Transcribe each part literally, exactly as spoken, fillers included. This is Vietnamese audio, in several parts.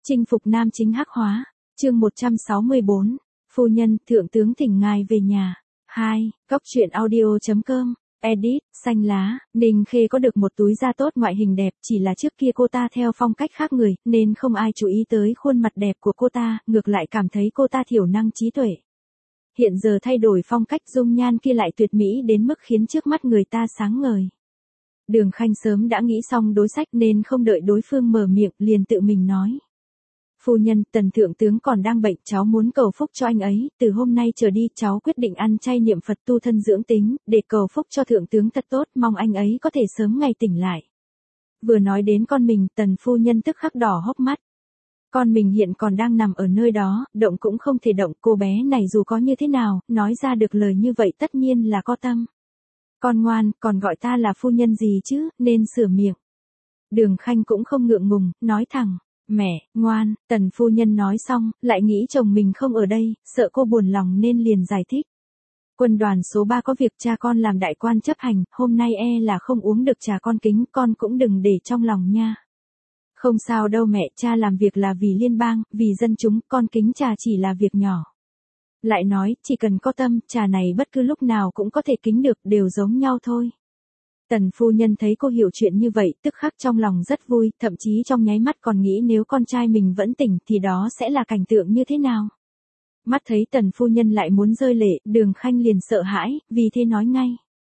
Chinh phục nam chính hắc hóa. Chương một trăm sáu mươi bốn. Phu nhân, thượng tướng thỉnh ngài về nhà. hai. Góc truyện audio chấm com. Edit, xanh lá. Ninh Khê có được một túi da tốt, ngoại hình đẹp, chỉ là trước kia cô ta theo phong cách khác người, nên không ai chú ý tới khuôn mặt đẹp của cô ta, ngược lại cảm thấy cô ta thiểu năng trí tuệ. Hiện giờ thay đổi phong cách, dung nhan kia lại tuyệt mỹ đến mức khiến trước mắt người ta sáng ngời. Đường Khanh sớm đã nghĩ xong đối sách nên không đợi đối phương mở miệng liền tự mình nói. Phu nhân, Tần thượng tướng còn đang bệnh, cháu muốn cầu phúc cho anh ấy, từ hôm nay trở đi cháu quyết định ăn chay niệm Phật tu thân dưỡng tính, để cầu phúc cho thượng tướng thật tốt, mong anh ấy có thể sớm ngày tỉnh lại. Vừa nói đến con mình, Tần phu nhân tức khắc đỏ hốc mắt. Con mình hiện còn đang nằm ở nơi đó, động cũng không thể động, cô bé này dù có như thế nào, nói ra được lời như vậy tất nhiên là có tâm. Con ngoan, còn gọi ta là phu nhân gì chứ, nên sửa miệng. Đường Khanh cũng không ngượng ngùng, nói thẳng. Mẹ, ngoan. Tần phu nhân nói xong, lại nghĩ chồng mình không ở đây, sợ cô buồn lòng nên liền giải thích. Quân đoàn số ba có việc cha con làm đại quan chấp hành, hôm nay e là không uống được trà con kính, con cũng đừng để trong lòng nha. Không sao đâu mẹ, cha làm việc là vì liên bang, vì dân chúng, con kính trà chỉ là việc nhỏ. Lại nói, chỉ cần có tâm, trà này bất cứ lúc nào cũng có thể kính được, đều giống nhau thôi. Tần phu nhân thấy cô hiểu chuyện như vậy, tức khắc trong lòng rất vui, thậm chí trong nháy mắt còn nghĩ nếu con trai mình vẫn tỉnh thì đó sẽ là cảnh tượng như thế nào. Mắt thấy tần phu nhân lại muốn rơi lệ, Đường Khanh liền sợ hãi, vì thế nói ngay.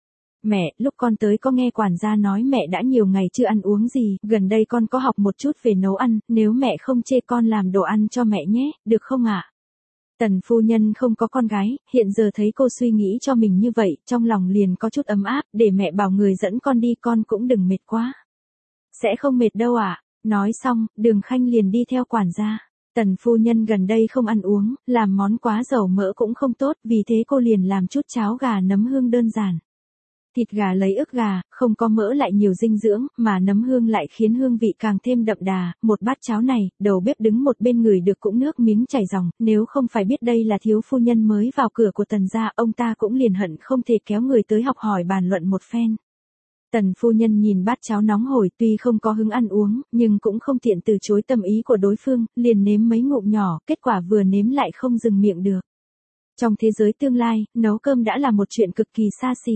Mẹ, lúc con tới có nghe quản gia nói mẹ đã nhiều ngày chưa ăn uống gì, gần đây con có học một chút về nấu ăn, nếu mẹ không chê con làm đồ ăn cho mẹ nhé, được không ạ? Tần phu nhân không có con gái, hiện giờ thấy cô suy nghĩ cho mình như vậy, trong lòng liền có chút ấm áp, để mẹ bảo người dẫn con đi, con cũng đừng mệt quá. Sẽ không mệt đâu ạ. À? Nói xong, Đường Khanh liền đi theo quản gia. Tần phu nhân gần đây không ăn uống, làm món quá dầu mỡ cũng không tốt, vì thế cô liền làm chút cháo gà nấm hương đơn giản. Thịt gà lấy ức gà, không có mỡ lại nhiều dinh dưỡng, mà nấm hương lại khiến hương vị càng thêm đậm đà. Một bát cháo này, đầu bếp đứng một bên người được cũng nước miếng chảy ròng, nếu không phải biết đây là thiếu phu nhân mới vào cửa của Tần gia, ông ta cũng liền hận không thể kéo người tới học hỏi bàn luận một phen. Tần phu nhân nhìn bát cháo nóng hổi, tuy không có hứng ăn uống, nhưng cũng không tiện từ chối tâm ý của đối phương, liền nếm mấy ngụm nhỏ, kết quả vừa nếm lại không dừng miệng được. Trong thế giới tương lai, nấu cơm đã là một chuyện cực kỳ xa xỉ.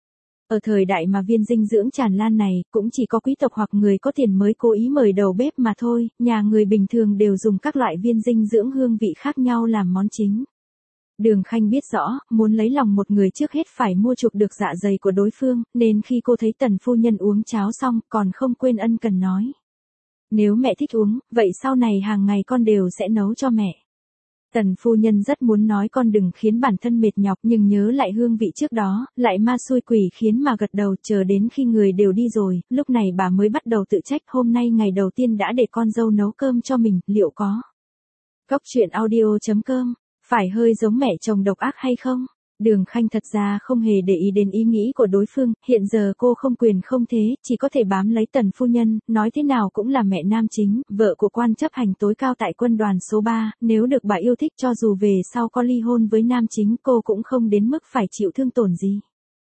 Ở thời đại mà viên dinh dưỡng tràn lan này, cũng chỉ có quý tộc hoặc người có tiền mới cố ý mời đầu bếp mà thôi, nhà người bình thường đều dùng các loại viên dinh dưỡng hương vị khác nhau làm món chính. Đường Khanh biết rõ, muốn lấy lòng một người trước hết phải mua chuộc được dạ dày của đối phương, nên khi cô thấy tần phu nhân uống cháo xong, còn không quên ân cần nói. Nếu mẹ thích uống, vậy sau này hàng ngày con đều sẽ nấu cho mẹ. Tần phu nhân rất muốn nói con đừng khiến bản thân mệt nhọc, nhưng nhớ lại hương vị trước đó, lại ma xui quỷ khiến mà gật đầu, chờ đến khi người đều đi rồi, lúc này bà mới bắt đầu tự trách, hôm nay ngày đầu tiên đã để con dâu nấu cơm cho mình, liệu có. Góc truyện audio chấm com, phải hơi giống mẹ chồng độc ác hay không? Đường Khanh thật ra không hề để ý đến ý nghĩ của đối phương, hiện giờ cô không quyền không thế, chỉ có thể bám lấy tần phu nhân, nói thế nào cũng là mẹ nam chính, vợ của quan chấp hành tối cao tại quân đoàn số ba, nếu được bà yêu thích cho dù về sau có ly hôn với nam chính cô cũng không đến mức phải chịu thương tổn gì.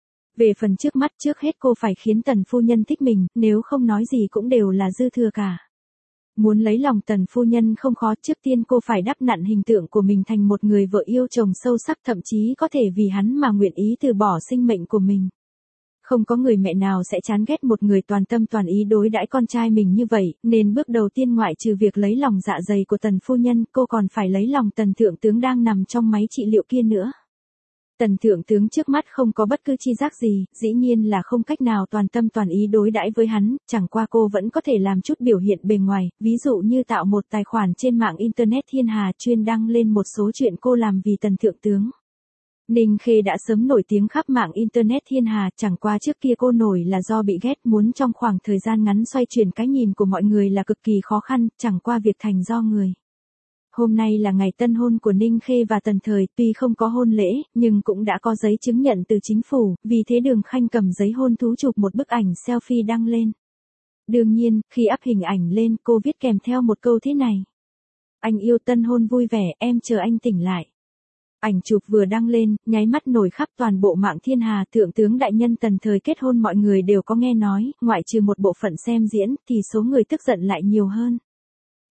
Về phần trước mắt, trước hết cô phải khiến tần phu nhân thích mình, nếu không nói gì cũng đều là dư thừa cả. Muốn lấy lòng tần phu nhân không khó, trước tiên cô phải đắp nặn hình tượng của mình thành một người vợ yêu chồng sâu sắc, thậm chí có thể vì hắn mà nguyện ý từ bỏ sinh mệnh của mình. Không có người mẹ nào sẽ chán ghét một người toàn tâm toàn ý đối đãi con trai mình như vậy, nên bước đầu tiên ngoại trừ việc lấy lòng dạ dày của tần phu nhân, cô còn phải lấy lòng tần thượng tướng đang nằm trong máy trị liệu kia nữa. Tần thượng tướng trước mắt không có bất cứ chi giác gì, dĩ nhiên là không cách nào toàn tâm toàn ý đối đãi với hắn, chẳng qua cô vẫn có thể làm chút biểu hiện bề ngoài, ví dụ như tạo một tài khoản trên mạng Internet thiên hà chuyên đăng lên một số chuyện cô làm vì tần thượng tướng. Ninh Khê đã sớm nổi tiếng khắp mạng Internet thiên hà, chẳng qua trước kia cô nổi là do bị ghét, muốn trong khoảng thời gian ngắn xoay chuyển cái nhìn của mọi người là cực kỳ khó khăn, chẳng qua việc thành do người. Hôm nay là ngày tân hôn của Ninh Khê và Tần Thời, tuy không có hôn lễ, nhưng cũng đã có giấy chứng nhận từ chính phủ, vì thế Đường Khanh cầm giấy hôn thú chụp một bức ảnh selfie đăng lên. Đương nhiên, khi up hình ảnh lên, cô viết kèm theo một câu thế này. Anh yêu tân hôn vui vẻ, em chờ anh tỉnh lại. Ảnh chụp vừa đăng lên, nháy mắt nổi khắp toàn bộ mạng thiên hà, thượng tướng đại nhân Tần Thời kết hôn mọi người đều có nghe nói, ngoại trừ một bộ phận xem diễn, thì số người tức giận lại nhiều hơn.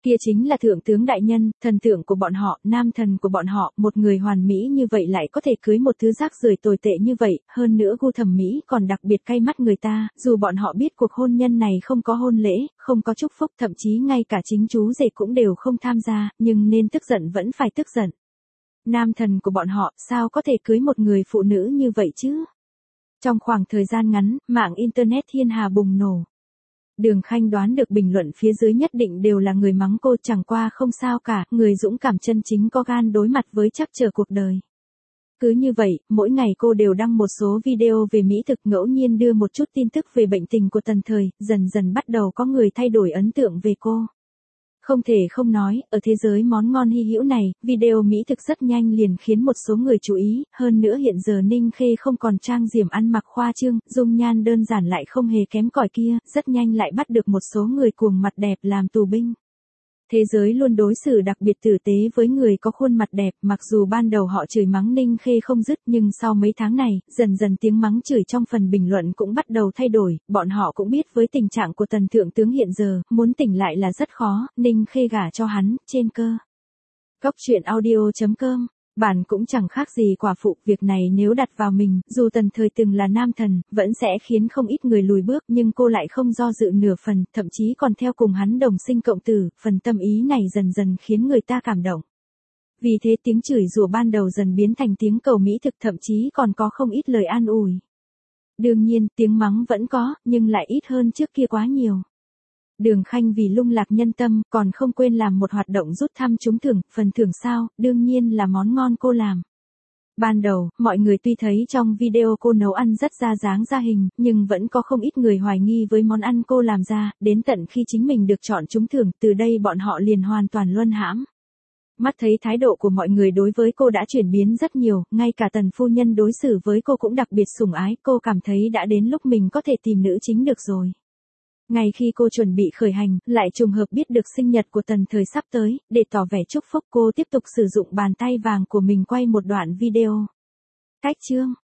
Kia chính là thượng tướng đại nhân, thần tượng của bọn họ, nam thần của bọn họ, một người hoàn mỹ như vậy lại có thể cưới một thứ rác rưởi tồi tệ như vậy, hơn nữa gu thẩm mỹ còn đặc biệt cay mắt người ta, dù bọn họ biết cuộc hôn nhân này không có hôn lễ, không có chúc phúc, thậm chí ngay cả chính chú rể cũng đều không tham gia, nhưng nên tức giận vẫn phải tức giận. Nam thần của bọn họ, sao có thể cưới một người phụ nữ như vậy chứ? Trong khoảng thời gian ngắn, mạng Internet thiên hà bùng nổ. Đường Khanh đoán được bình luận phía dưới nhất định đều là người mắng cô, chẳng qua không sao cả, người dũng cảm chân chính có gan đối mặt với trắc trở cuộc đời. Cứ như vậy, mỗi ngày cô đều đăng một số video về mỹ thực, ngẫu nhiên đưa một chút tin tức về bệnh tình của Tần Thời, dần dần bắt đầu có người thay đổi ấn tượng về cô. Không thể không nói, ở thế giới món ngon hy hữu này, video mỹ thực rất nhanh liền khiến một số người chú ý, hơn nữa hiện giờ Ninh Khê không còn trang điểm ăn mặc khoa trương, dung nhan đơn giản lại không hề kém cỏi kia, rất nhanh lại bắt được một số người cuồng mặt đẹp làm tù binh. Thế giới luôn đối xử đặc biệt tử tế với người có khuôn mặt đẹp, mặc dù ban đầu họ chửi mắng Ninh Khê không dứt, nhưng sau mấy tháng này, dần dần tiếng mắng chửi trong phần bình luận cũng bắt đầu thay đổi, bọn họ cũng biết với tình trạng của Tần thượng tướng hiện giờ, muốn tỉnh lại là rất khó, Ninh Khê gả cho hắn, trên cơ. Góc truyện audio chấm com. Bản cũng chẳng khác gì quả phụ, việc này nếu đặt vào mình, dù Tần Thời từng là nam thần, vẫn sẽ khiến không ít người lùi bước, nhưng cô lại không do dự nửa phần, thậm chí còn theo cùng hắn đồng sinh cộng tử, phần tâm ý này dần dần khiến người ta cảm động. Vì thế tiếng chửi rủa ban đầu dần biến thành tiếng cầu mỹ thực, thậm chí còn có không ít lời an ủi. Đương nhiên, tiếng mắng vẫn có, nhưng lại ít hơn trước kia quá nhiều. Đường Khanh vì lung lạc nhân tâm, còn không quên làm một hoạt động rút thăm trúng thưởng, phần thưởng sao, đương nhiên là món ngon cô làm. Ban đầu, mọi người tuy thấy trong video cô nấu ăn rất ra dáng ra hình, nhưng vẫn có không ít người hoài nghi với món ăn cô làm ra, đến tận khi chính mình được chọn trúng thưởng, từ đây bọn họ liền hoàn toàn luân hãm. Mắt thấy thái độ của mọi người đối với cô đã chuyển biến rất nhiều, ngay cả Tần phu nhân đối xử với cô cũng đặc biệt sủng ái, cô cảm thấy đã đến lúc mình có thể tìm nữ chính được rồi. Ngay khi cô chuẩn bị khởi hành, lại trùng hợp biết được sinh nhật của Tần Thời sắp tới, để tỏ vẻ chúc phúc cô tiếp tục sử dụng bàn tay vàng của mình quay một đoạn video. Cách chương